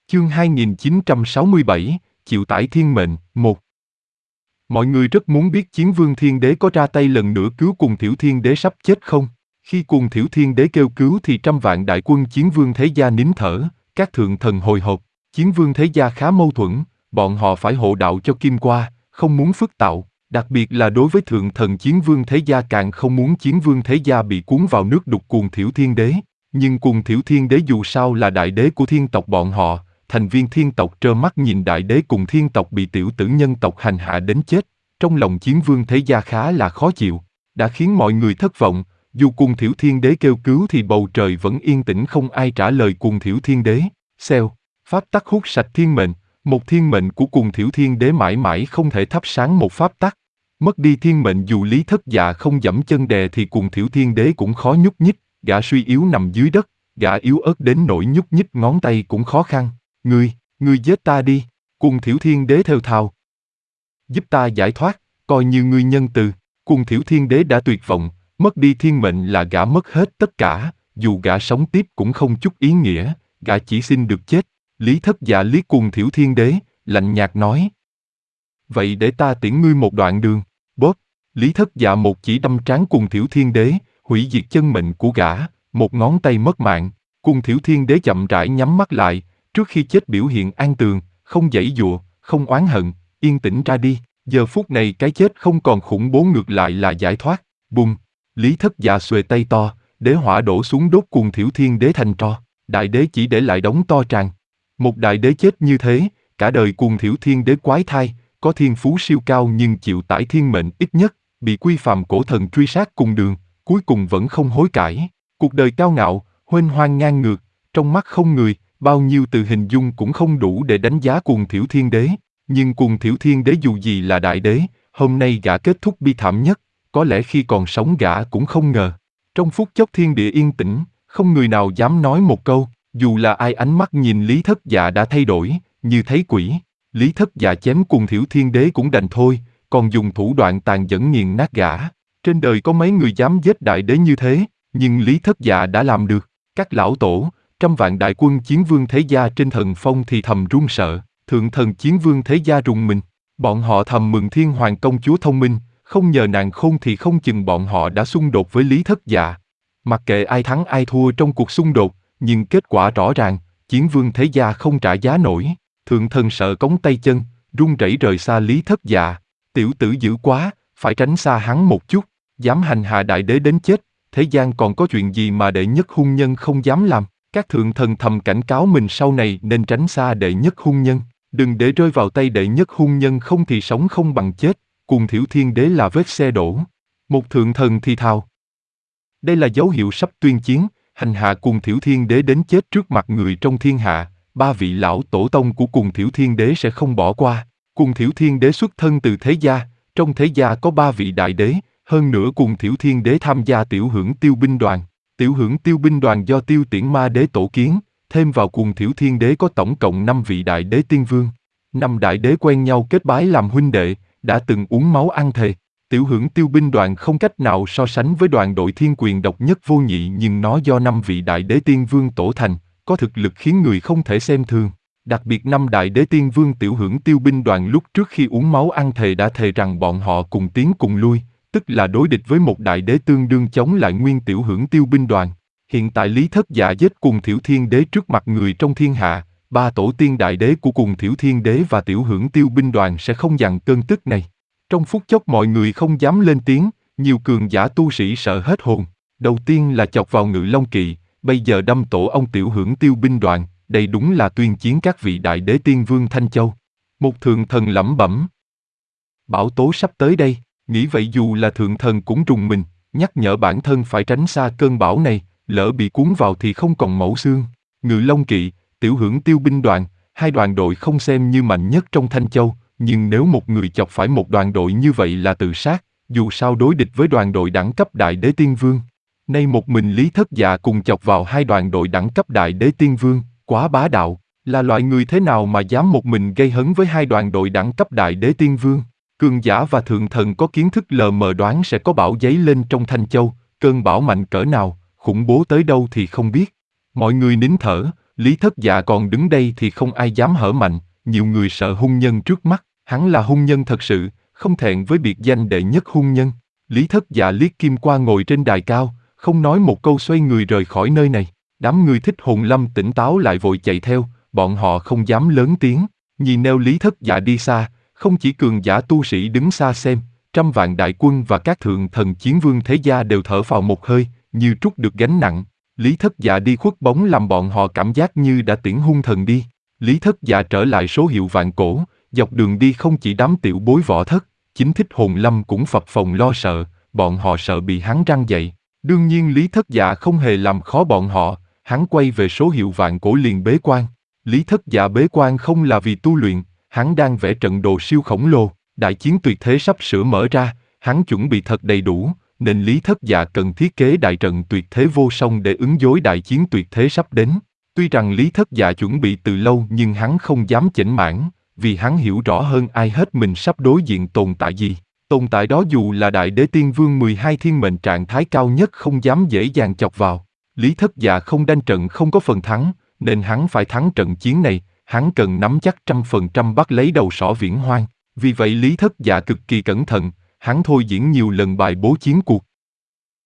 Chương 2967, chịu tải thiên mệnh, 1. Mọi người rất muốn biết Chiến Vương Thiên Đế có ra tay lần nữa cứu Cùng Thiểu Thiên Đế sắp chết không? Khi Cùng Thiểu Thiên Đế kêu cứu thì trăm vạn đại quân Chiến Vương Thế Gia nín thở, các thượng thần hồi hộp. Chiến Vương Thế Gia khá mâu thuẫn, bọn họ phải hộ đạo cho Kim Qua, không muốn phức tạo, đặc biệt là đối với thượng thần Chiến Vương Thế Gia càng không muốn Chiến Vương Thế Gia bị cuốn vào nước đục Cùng Thiểu Thiên Đế. Nhưng Cùng Thiểu Thiên Đế dù sao là đại đế của thiên tộc bọn họ, thành viên thiên tộc trơ mắt nhìn đại đế cùng thiên tộc bị tiểu tử nhân tộc hành hạ đến chết, trong lòng Chiến Vương Thế Gia khá là khó chịu, đã khiến mọi người thất vọng. Dù Cùng Thiểu Thiên Đế kêu cứu thì bầu trời vẫn yên tĩnh không ai trả lời Cùng Thiểu Thiên Đế. Xèo, pháp tắc hút sạch thiên mệnh, một thiên mệnh của Cùng Thiểu Thiên Đế mãi mãi không thể thắp sáng một pháp tắc. Mất đi thiên mệnh dù Lý Thất Dạ không giẫm chân đè thì Cùng Thiểu Thiên Đế cũng khó nhúc nhích, gã suy yếu nằm dưới đất, gã yếu ớt đến nỗi nhúc nhích ngón tay cũng khó khăn. Ngươi giết ta đi, Cùng Thiểu Thiên Đế thều thào. Giúp ta giải thoát, coi như ngươi nhân từ. Cùng Thiểu Thiên Đế đã tuyệt vọng, mất đi thiên mệnh là gã mất hết tất cả, dù gã sống tiếp cũng không chút ý nghĩa, gã chỉ xin được chết. Lý Thất Dạ liếc Cùng Thiểu Thiên Đế, lạnh nhạt nói. Vậy để ta tiễn ngươi một đoạn đường. Bóp, Lý Thất Dạ một chỉ đâm trán Cùng Thiểu Thiên Đế, hủy diệt chân mệnh của gã, một ngón tay mất mạng. Cùng Thiểu Thiên Đế chậm rãi nhắm mắt lại, trước khi chết biểu hiện an tường, không giãy giụa, không oán hận, yên tĩnh ra đi. Giờ phút này cái chết không còn khủng bố, ngược lại là giải thoát. Bùng, Lý Thất Dạ xuề tay to, đế hỏa đổ xuống đốt Cùng Thiểu Thiên Đế thành tro. Đại đế chỉ để lại đống to tràn. Một đại đế chết như thế, cả đời Cùng Thiểu Thiên Đế quái thai, có thiên phú siêu cao nhưng chịu tải thiên mệnh ít nhất, bị quy phàm cổ thần truy sát cùng đường, cuối cùng vẫn không hối cải. Cuộc đời cao ngạo, huênh hoang ngang ngược, trong mắt không người, bao nhiêu từ hình dung cũng không đủ để đánh giá Cùng Thiểu Thiên Đế. Nhưng Cùng Thiểu Thiên Đế dù gì là đại đế, hôm nay gã kết thúc bi thảm nhất, có lẽ khi còn sống gã cũng không ngờ. Trong phút chốc thiên địa yên tĩnh, không người nào dám nói một câu, dù là ai ánh mắt nhìn Lý Thất Dạ đã thay đổi, như thấy quỷ. Lý Thất Dạ chém Cùng Thiểu Thiên Đế cũng đành thôi, còn dùng thủ đoạn tàn nhẫn nghiền nát gã. Trên đời có mấy người dám giết đại đế như thế, nhưng Lý Thất Dạ đã làm được. Các lão tổ, trăm vạn đại quân Chiến Vương Thế Gia trên thần phong thì thầm run sợ. Thượng thần Chiến Vương Thế Gia rùng mình, bọn họ thầm mừng Thiên Hoàng công chúa thông minh, không nhờ nàng khôn thì không chừng bọn họ đã xung đột với Lý Thất Dạ. Mặc kệ ai thắng ai thua trong cuộc xung đột, nhưng kết quả rõ ràng, Chiến Vương Thế Gia không trả giá nổi. Thượng thần sợ cống tay chân, run rẩy rời xa Lý Thất Dạ. Tiểu tử dữ quá, phải tránh xa hắn một chút, dám hành hạ đại đế đến chết, thế gian còn có chuyện gì mà đệ nhất hung nhân không dám làm. Các thượng thần thầm cảnh cáo mình sau này nên tránh xa đệ nhất hung nhân. Đừng để rơi vào tay đệ nhất hung nhân, không thì sống không bằng chết. Cùng Thiểu Thiên Đế là vết xe đổ. Một thượng thần thì thào. Đây là dấu hiệu sắp tuyên chiến, hành hạ Cùng Thiểu Thiên Đế đến chết trước mặt người trong thiên hạ. Ba vị lão tổ tông của Cùng Thiểu Thiên Đế sẽ không bỏ qua. Cùng Thiểu Thiên Đế xuất thân từ thế gia, trong thế gia có ba vị đại đế, hơn nữa Cùng Thiểu Thiên Đế tham gia Tiểu Hưởng Tiêu binh đoàn. Tiểu Hưởng Tiêu binh đoàn do Tiêu Tiễn Ma Đế tổ kiến. Thêm vào Cùng Thiểu Thiên Đế có tổng cộng 5 vị đại đế tiên vương. 5 đại đế quen nhau kết bái làm huynh đệ, đã từng uống máu ăn thề. Tiểu Hưởng Tiêu binh đoàn không cách nào so sánh với đoàn đội thiên quyền độc nhất vô nhị, nhưng nó do 5 vị đại đế tiên vương tổ thành, có thực lực khiến người không thể xem thường. Đặc biệt 5 đại đế tiên vương Tiểu Hưởng Tiêu binh đoàn lúc trước khi uống máu ăn thề đã thề rằng bọn họ cùng tiến cùng lui, tức là đối địch với một đại đế tương đương chống lại nguyên Tiểu Hưởng Tiêu binh đoàn. Hiện tại Lý Thất Dạ giết Cùng Thiểu Thiên Đế trước mặt người trong thiên hạ, ba tổ tiên đại đế của Cùng Thiểu Thiên Đế và Tiểu Hưởng Tiêu binh đoàn sẽ không dằn cơn tức này. Trong phút chốc mọi người không dám lên tiếng, nhiều cường giả tu sĩ sợ hết hồn. Đầu tiên là chọc vào Ngự Long Kỵ, bây giờ đâm tổ ông Tiểu Hưởng Tiêu binh đoàn, đây đúng là tuyên chiến các vị đại đế tiên vương Thanh Châu. Một thượng thần lẩm bẩm. Bão tố sắp tới đây, nghĩ vậy dù là thượng thần cũng rùng mình, nhắc nhở bản thân phải tránh xa cơn bão này. Lỡ bị cuốn vào thì không còn mẩu xương. Ngự Long Kỵ, Tiểu Hưởng Tiêu binh đoàn, hai đoàn đội không xem như mạnh nhất trong Thanh Châu, nhưng nếu một người chọc phải một đoàn đội như vậy là tự sát, dù sao đối địch với đoàn đội đẳng cấp đại đế tiên vương. Nay một mình Lý Thất Dạ cùng chọc vào hai đoàn đội đẳng cấp đại đế tiên vương, quá bá đạo, là loại người thế nào mà dám một mình gây hấn với hai đoàn đội đẳng cấp đại đế tiên vương. Cường giả và thượng thần có kiến thức lờ mờ đoán sẽ có bão giấy lên trong Thanh Châu, cơn bão mạnh cỡ nào, khủng bố tới đâu thì không biết. Mọi người nín thở, Lý Thất Dạ còn đứng đây thì không ai dám hở mạnh, nhiều người sợ hung nhân trước mắt, hắn là hung nhân thật sự, không thẹn với biệt danh đệ nhất hung nhân. Lý Thất Dạ liếc Kim Qua ngồi trên đài cao, không nói một câu xoay người rời khỏi nơi này. Đám người Thích Hồn Lâm tỉnh táo lại vội chạy theo, bọn họ không dám lớn tiếng. Nhìn neo Lý Thất Dạ đi xa, không chỉ cường giả tu sĩ đứng xa xem, trăm vạn đại quân và các thượng thần chiến vương thế gia đều thở phào một hơi, như trút được gánh nặng. Lý Thất Dạ đi khuất bóng làm bọn họ cảm giác như đã tiễn hung thần đi. Lý Thất Dạ trở lại số hiệu vạn cổ, dọc đường đi không chỉ đám tiểu bối võ thất, chính Thích Hồn Lâm cũng phập phồng lo sợ, bọn họ sợ bị hắn răng dậy. Đương nhiên Lý Thất Dạ không hề làm khó bọn họ, hắn quay về số hiệu vạn cổ liền bế quan. Lý Thất Dạ bế quan không là vì tu luyện, hắn đang vẽ trận đồ siêu khổng lồ, đại chiến tuyệt thế sắp sửa mở ra, hắn chuẩn bị thật đầy đủ, nên Lý Thất Dạ cần thiết kế đại trận tuyệt thế vô song để ứng đối đại chiến tuyệt thế sắp đến. Tuy rằng Lý Thất Dạ chuẩn bị từ lâu nhưng hắn không dám chểnh mảng, vì hắn hiểu rõ hơn ai hết mình sắp đối diện tồn tại gì. Tồn tại đó dù là đại đế tiên vương 12 thiên mệnh trạng thái cao nhất không dám dễ dàng chọc vào. Lý Thất Dạ không đanh trận không có phần thắng, nên hắn phải thắng trận chiến này, hắn cần nắm chắc 100% bắt lấy đầu sỏ Viễn Hoang. Vì vậy Lý Thất Dạ cực kỳ cẩn thận, hắn thôi diễn nhiều lần bài bố chiến cuộc.